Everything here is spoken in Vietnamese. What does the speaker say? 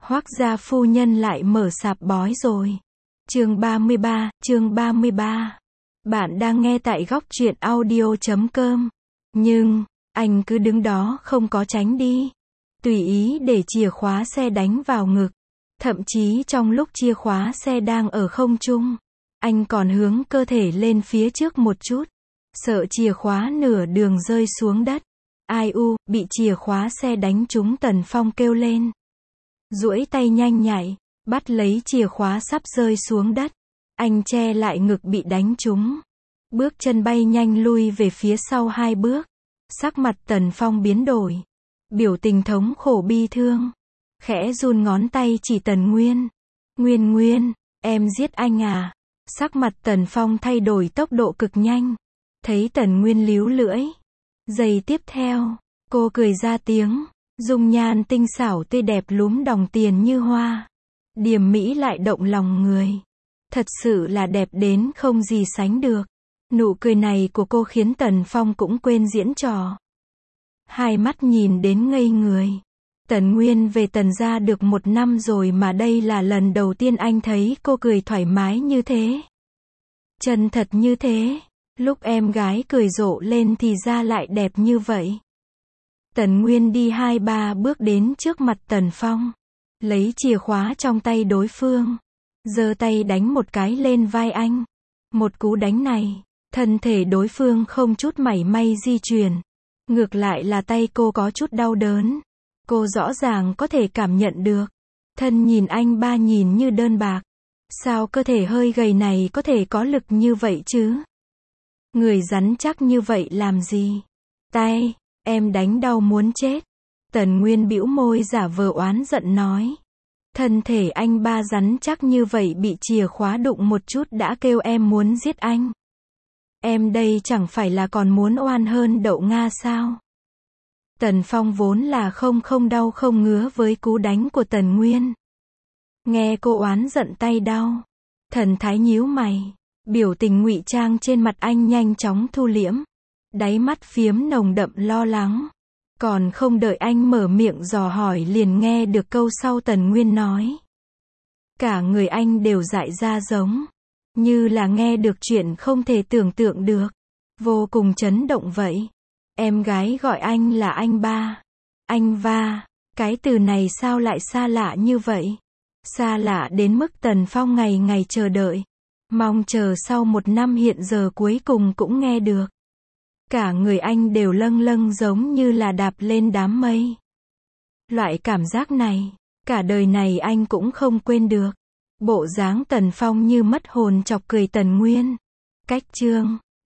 Hoác gia phu nhân lại mở sạp bói rồi. Chương 33. Bạn đang nghe tại góc truyện audio.com. Nhưng, anh cứ đứng đó không có tránh đi. Tùy ý để chìa khóa xe đánh vào ngực. Thậm chí trong lúc chìa khóa xe đang ở không trung, anh còn hướng cơ thể lên phía trước một chút. Sợ chìa khóa nửa đường rơi xuống đất. Ai u, bị chìa khóa xe đánh trúng. Tần Phong kêu lên. Duỗi tay nhanh nhạy, bắt lấy chìa khóa sắp rơi xuống đất. Anh che lại ngực bị đánh trúng. Bước chân bay nhanh lui về phía sau 2 bước. Sắc mặt Tần Phong biến đổi. Biểu tình thống khổ bi thương. Khẽ run ngón tay chỉ Tần Nguyên. Nguyên, em giết anh à? Sắc mặt Tần Phong thay đổi tốc độ cực nhanh. Thấy Tần Nguyên líu lưỡi. Giây tiếp theo, cô cười ra tiếng. Dung nhan tinh xảo tươi đẹp lúm đồng tiền như hoa. Điềm mỹ lại động lòng người. Thật sự là đẹp đến không gì sánh được. Nụ cười này của cô khiến Tần Phong cũng quên diễn trò. Hai mắt nhìn đến ngây người. Tần Nguyên về Tần gia được 1 năm rồi mà đây là lần đầu tiên anh thấy cô cười thoải mái như thế. Chân thật như thế. Lúc em gái cười rộ lên thì da lại đẹp như vậy. Tần Nguyên đi 2-3 bước đến trước mặt Tần Phong. Lấy chìa khóa trong tay đối phương. Giơ tay đánh một cái lên vai anh. Một cú đánh này, thân thể đối phương không chút mảy may di chuyển. Ngược lại là tay cô có chút đau đớn. Cô rõ ràng có thể cảm nhận được. Thân nhìn anh ba nhìn như đơn bạc. Sao cơ thể hơi gầy này có thể có lực như vậy chứ? Người rắn chắc như vậy làm gì? Tay, em đánh đau muốn chết. Tần Nguyên bĩu môi giả vờ oán giận nói. Thân thể anh ba rắn chắc như vậy bị chìa khóa đụng một chút đã kêu em muốn giết anh. Em đây chẳng phải là còn muốn oan hơn đậu Nga sao? Tần Phong vốn là không đau không ngứa với cú đánh của Tần Nguyên. Nghe cô oán giận tay đau. Thần thái nhíu mày. Biểu tình ngụy trang trên mặt anh nhanh chóng thu liễm. Đáy mắt phiếm nồng đậm lo lắng. Còn không đợi anh mở miệng dò hỏi liền nghe được câu sau Tần Nguyên nói. Cả người anh đều dại ra giống. Như là nghe được chuyện không thể tưởng tượng được. Vô cùng chấn động vậy. Em gái gọi anh là anh ba. Anh va. Cái từ này sao lại xa lạ như vậy? Xa lạ đến mức Tần Phong ngày ngày chờ đợi. Mong chờ sau 1 năm hiện giờ cuối cùng cũng nghe được. Cả người anh đều lâng lâng giống như là đạp lên đám mây. Loại cảm giác này, cả đời này anh cũng không quên được. Bộ dáng Tần Phong như mất hồn chọc cười Tần Nguyên. Cách chương